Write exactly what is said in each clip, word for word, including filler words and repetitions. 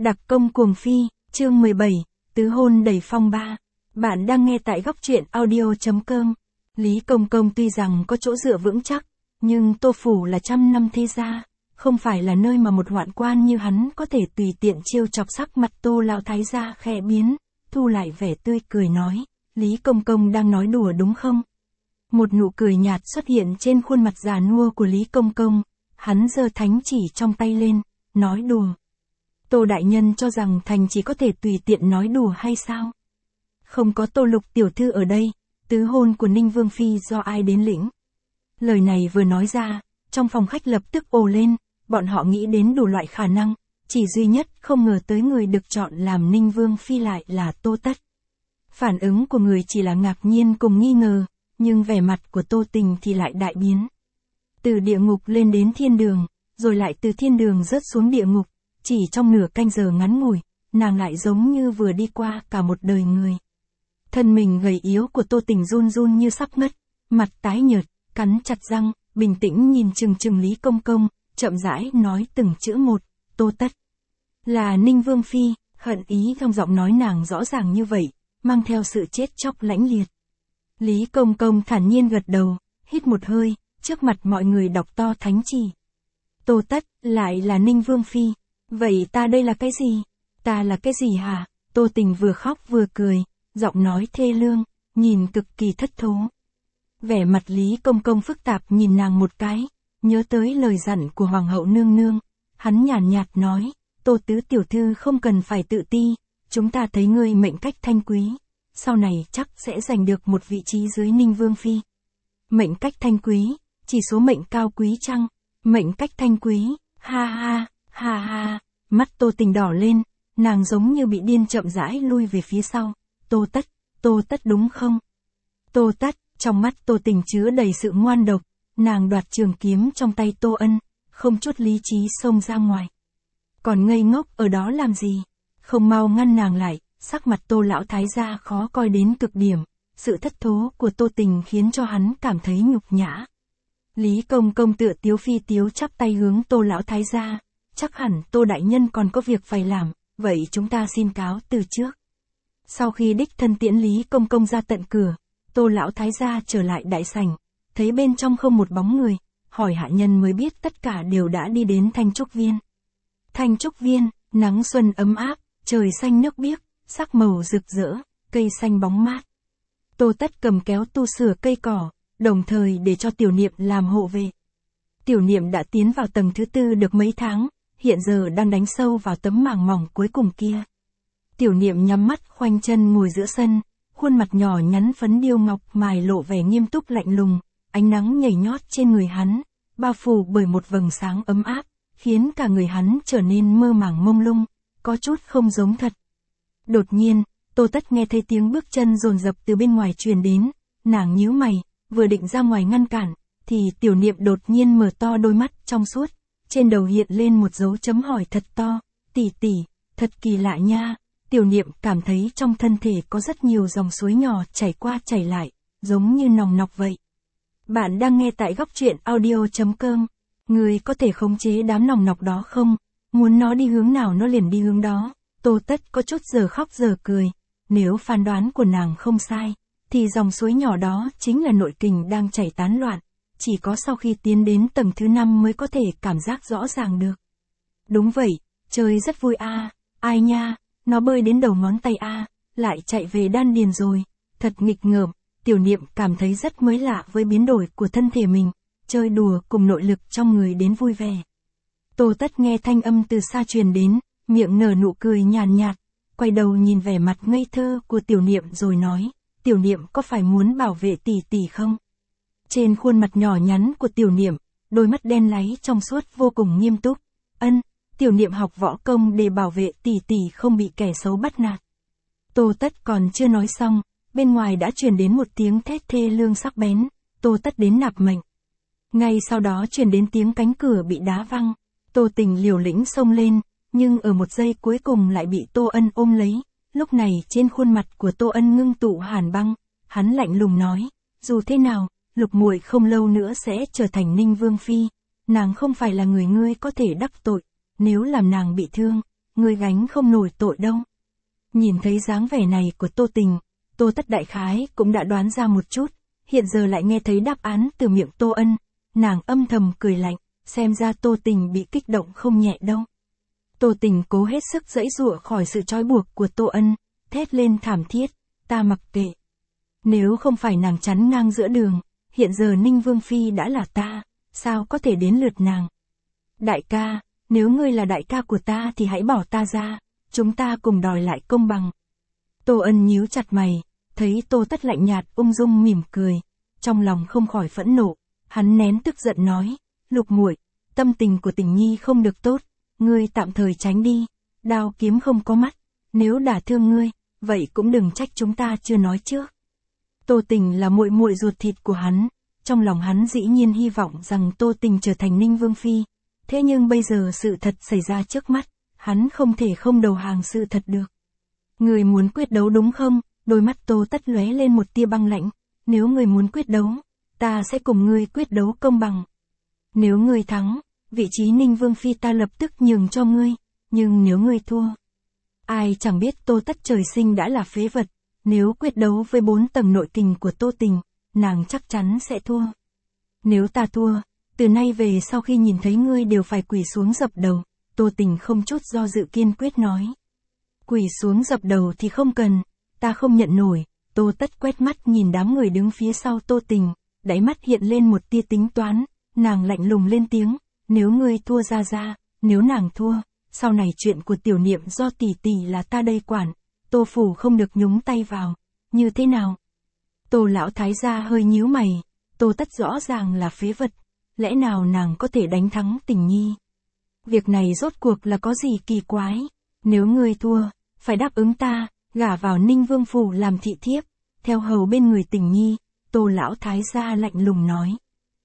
Đặc công cuồng phi, chương mười bảy, tứ hôn đầy phong ba. Bạn đang nghe tại góc truyện audio chấm com. Lý Công Công tuy rằng có chỗ dựa vững chắc, nhưng Tô Phủ là trăm năm thế gia, không phải là nơi mà một hoạn quan như hắn có thể tùy tiện trêu chọc. Sắc mặt Tô lão thái gia khẽ biến, thu lại vẻ tươi cười nói, Lý Công Công đang nói đùa đúng không? Một nụ cười nhạt xuất hiện trên khuôn mặt già nua của Lý Công Công, hắn giơ thánh chỉ trong tay lên, nói đùa. Tô đại nhân cho rằng thành chỉ có thể tùy tiện nói đùa hay sao? Không có Tô Lục tiểu thư ở đây, tứ hôn của Ninh Vương Phi do ai đến lĩnh? Lời này vừa nói ra, trong phòng khách lập tức ồ lên, bọn họ nghĩ đến đủ loại khả năng, chỉ duy nhất không ngờ tới người được chọn làm Ninh Vương Phi lại là Tô Tất. Phản ứng của người chỉ là ngạc nhiên cùng nghi ngờ, nhưng vẻ mặt của Tô Tình thì lại đại biến. Từ địa ngục lên đến thiên đường, rồi lại từ thiên đường rớt xuống địa ngục, chỉ trong nửa canh giờ ngắn ngủi, nàng lại giống như vừa đi qua cả một đời người. Thân mình gầy yếu của Tô Tình run run như sắp ngất, mặt tái nhợt, cắn chặt răng, bình tĩnh nhìn chừng chừng Lý Công Công, chậm rãi nói từng chữ một, Tô Tất. Là Ninh Vương Phi, hận ý trong giọng nói nàng rõ ràng như vậy, mang theo sự chết chóc lãnh liệt. Lý Công Công thản nhiên gật đầu, hít một hơi, trước mặt mọi người đọc to thánh chỉ. Tô Tất, lại là Ninh Vương Phi, vậy ta đây là cái gì? Ta là cái gì hả? Tô Tình vừa khóc vừa cười, giọng nói thê lương, nhìn cực kỳ thất thố. Vẻ mặt Lý Công Công phức tạp nhìn nàng một cái, nhớ tới lời dặn của Hoàng hậu nương nương, hắn nhàn nhạt nói, Tô tứ tiểu thư không cần phải tự ti, chúng ta thấy ngươi mệnh cách thanh quý, sau này chắc sẽ giành được một vị trí dưới Ninh Vương Phi. Mệnh cách thanh quý, chỉ số mệnh cao quý chăng? Mệnh cách thanh quý, ha ha, ha ha, mắt Tô Tình đỏ lên, nàng giống như bị điên chậm rãi lui về phía sau. Tô Tất, Tô Tất đúng không? Tô Tất, trong mắt Tô Tình chứa đầy sự ngoan độc, nàng đoạt trường kiếm trong tay Tô Ân, không chút lý trí xông ra ngoài. Còn ngây ngốc ở đó làm gì? Không mau ngăn nàng lại, sắc mặt Tô lão thái gia khó coi đến cực điểm, sự thất thố của Tô Tình khiến cho hắn cảm thấy nhục nhã. Lý Công Công tựa tiếu phi tiếu chắp tay hướng Tô lão thái gia, chắc hẳn Tô đại nhân còn có việc phải làm, vậy chúng ta xin cáo từ trước. Sau khi đích thân tiễn Lý Công Công ra tận cửa, Tô lão thái gia trở lại đại sảnh, thấy bên trong không một bóng người, hỏi hạ nhân mới biết tất cả đều đã đi đến Thanh Trúc Viên. Thanh Trúc Viên, nắng xuân ấm áp, trời xanh nước biếc, sắc màu rực rỡ, cây xanh bóng mát. Tô Tất cầm kéo tu sửa cây cỏ, đồng thời để cho Tiểu Niệm làm hộ vệ. Tiểu Niệm đã tiến vào tầng thứ tư được mấy tháng, hiện giờ đang đánh sâu vào tấm màng mỏng cuối cùng kia. Tiểu Niệm nhắm mắt khoanh chân ngồi giữa sân, khuôn mặt nhỏ nhắn phấn điêu ngọc mài lộ vẻ nghiêm túc lạnh lùng, ánh nắng nhảy nhót trên người hắn, bao phủ bởi một vầng sáng ấm áp, khiến cả người hắn trở nên mơ màng mông lung, có chút không giống thật. Đột nhiên, Tô Tất nghe thấy tiếng bước chân dồn dập từ bên ngoài truyền đến, nàng nhíu mày, vừa định ra ngoài ngăn cản, thì Tiểu Niệm đột nhiên mở to đôi mắt trong suốt, trên đầu hiện lên một dấu chấm hỏi thật to, tỷ tỷ, thật kỳ lạ nha. Tiểu Niệm cảm thấy trong thân thể có rất nhiều dòng suối nhỏ chảy qua chảy lại, giống như nòng nọc vậy. Bạn đang nghe tại góc truyện audio chấm com. Người có thể khống chế đám nòng nọc đó không? Muốn nó đi hướng nào nó liền đi hướng đó. Tô Tất có chút giờ khóc giờ cười. Nếu phán đoán của nàng không sai, thì dòng suối nhỏ đó chính là nội kình đang chảy tán loạn. Chỉ có sau khi tiến đến tầng thứ năm mới có thể cảm giác rõ ràng được. Đúng vậy, chơi rất vui a, à. Ai nha? Nó bơi đến đầu ngón tay a, lại chạy về đan điền rồi, thật nghịch ngợm. Tiểu Niệm cảm thấy rất mới lạ với biến đổi của thân thể mình, chơi đùa cùng nội lực trong người đến vui vẻ. Tô Tất nghe thanh âm từ xa truyền đến, miệng nở nụ cười nhàn nhạt, quay đầu nhìn vẻ mặt ngây thơ của Tiểu Niệm rồi nói, Tiểu Niệm có phải muốn bảo vệ tỷ tỷ không? Trên khuôn mặt nhỏ nhắn của Tiểu Niệm, đôi mắt đen láy trong suốt vô cùng nghiêm túc, ân. Tiểu Niệm học võ công để bảo vệ tỷ tỷ không bị kẻ xấu bắt nạt. Tô Tất còn chưa nói xong, bên ngoài đã truyền đến một tiếng thét thê lương sắc bén, Tô Tất đến nạp mệnh. Ngay sau đó truyền đến tiếng cánh cửa bị đá văng, Tô Tình liều lĩnh xông lên, nhưng ở một giây cuối cùng lại bị Tô Ân ôm lấy. Lúc này trên khuôn mặt của Tô Ân ngưng tụ hàn băng, hắn lạnh lùng nói, dù thế nào, Lục muội không lâu nữa sẽ trở thành Ninh Vương Phi, nàng không phải là người ngươi có thể đắc tội. Nếu làm nàng bị thương, ngươi gánh không nổi tội đâu. Nhìn thấy dáng vẻ này của Tô Tình, Tô Tất đại khái cũng đã đoán ra một chút, hiện giờ lại nghe thấy đáp án từ miệng Tô Ân, nàng âm thầm cười lạnh, xem ra Tô Tình bị kích động không nhẹ đâu. Tô Tình cố hết sức giãy giụa khỏi sự trói buộc của Tô Ân, thét lên thảm thiết, ta mặc kệ. Nếu không phải nàng chắn ngang giữa đường, hiện giờ Ninh Vương Phi đã là ta, sao có thể đến lượt nàng. Đại ca, nếu ngươi là đại ca của ta thì hãy bỏ ta ra, chúng ta cùng đòi lại công bằng. Tô Ân nhíu chặt mày, thấy Tô Tất lạnh nhạt ung dung mỉm cười, trong lòng không khỏi phẫn nộ, hắn nén tức giận nói, Lục muội, tâm tình của Tình Nhi không được tốt, ngươi tạm thời tránh đi, đao kiếm không có mắt, nếu đả thương ngươi, vậy cũng đừng trách chúng ta chưa nói trước. Tô Tình là muội muội ruột thịt của hắn, trong lòng hắn dĩ nhiên hy vọng rằng Tô Tình trở thành Ninh Vương Phi, thế nhưng bây giờ sự thật xảy ra trước mắt, hắn không thể không đầu hàng sự thật được. Người muốn quyết đấu đúng không? Đôi mắt Tô Tất lóe lên một tia băng lạnh, nếu người muốn quyết đấu, ta sẽ cùng ngươi quyết đấu công bằng. Nếu ngươi thắng, vị trí Ninh Vương Phi ta lập tức nhường cho ngươi, nhưng nếu ngươi thua, ai chẳng biết Tô Tất trời sinh đã là phế vật, nếu quyết đấu với bốn tầng nội kình của Tô Tình, nàng chắc chắn sẽ thua. Nếu ta thua, từ nay về sau khi nhìn thấy ngươi đều phải quỳ xuống dập đầu, Tô Tình không chút do dự kiên quyết nói. Quỳ xuống dập đầu thì không cần, ta không nhận nổi. Tô Tất quét mắt nhìn đám người đứng phía sau Tô Tình, đáy mắt hiện lên một tia tính toán, nàng lạnh lùng lên tiếng, nếu ngươi thua ra ra, nếu nàng thua, sau này chuyện của tiểu niệm do tỷ tỷ là ta đây quản, Tô phủ không được nhúng tay vào, như thế nào? Tô lão thái gia hơi nhíu mày, Tô Tất rõ ràng là phế vật, lẽ nào nàng có thể đánh thắng Tình Nhi? Việc này rốt cuộc là có gì kỳ quái? Nếu ngươi thua, phải đáp ứng ta, gả vào Ninh Vương phủ làm thị thiếp, theo hầu bên người Tình Nhi, Tô lão thái gia lạnh lùng nói.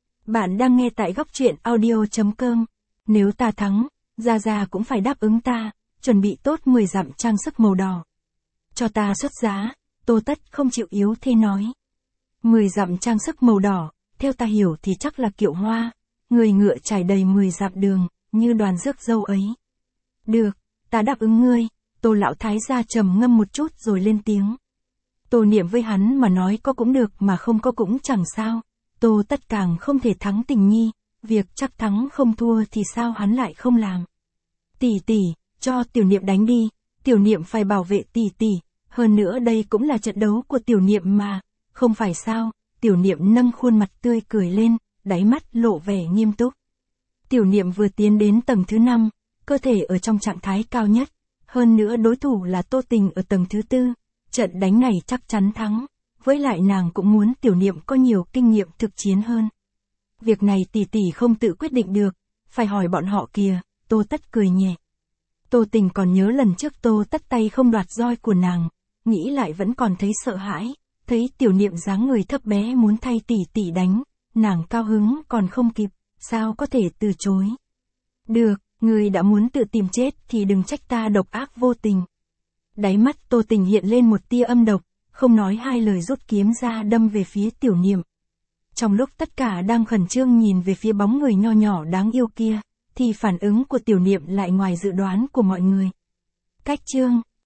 Bạn đang nghe tại góc truyện audio chấm com, nếu ta thắng, gia gia cũng phải đáp ứng ta, chuẩn bị tốt mười dặm trang sức màu đỏ. Cho ta xuất giá, Tô Tất không chịu yếu thế nói. mười dặm trang sức màu đỏ, theo ta hiểu thì chắc là kiệu hoa, người ngựa trải đầy mười dặm đường, như đoàn rước dâu ấy. Được, ta đáp ứng ngươi. Tô lão thái gia trầm ngâm một chút rồi lên tiếng. Tô Niệm với hắn mà nói có cũng được mà không có cũng chẳng sao. Tô Tất càng không thể thắng Tình Nhi, việc chắc thắng không thua thì sao hắn lại không làm. Tỷ tỷ, cho Tiểu Niệm đánh đi, Tiểu Niệm phải bảo vệ tỷ tỷ, hơn nữa đây cũng là trận đấu của Tiểu Niệm mà, không phải sao? Tiểu Niệm nâng khuôn mặt tươi cười lên, đáy mắt lộ vẻ nghiêm túc. Tiểu Niệm vừa tiến đến tầng thứ năm, cơ thể ở trong trạng thái cao nhất. Hơn nữa đối thủ là Tô Tình ở tầng thứ tư, trận đánh này chắc chắn thắng, với lại nàng cũng muốn Tiểu Niệm có nhiều kinh nghiệm thực chiến hơn. Việc này tỷ tỷ không tự quyết định được, phải hỏi bọn họ kìa, Tô Tất cười nhẹ. Tô Tình còn nhớ lần trước Tô Tất tay không đoạt roi của nàng, nghĩ lại vẫn còn thấy sợ hãi, thấy Tiểu Niệm dáng người thấp bé muốn thay tỷ tỷ đánh, nàng cao hứng còn không kịp, sao có thể từ chối. Được. Ngươi đã muốn tự tìm chết thì đừng trách ta độc ác vô tình. Đáy mắt Tô Tình hiện lên một tia âm độc, không nói hai lời rút kiếm ra đâm về phía Tiểu Niệm. Trong lúc tất cả đang khẩn trương nhìn về phía bóng người nho nhỏ đáng yêu kia, thì phản ứng của Tiểu Niệm lại ngoài dự đoán của mọi người. Cách chương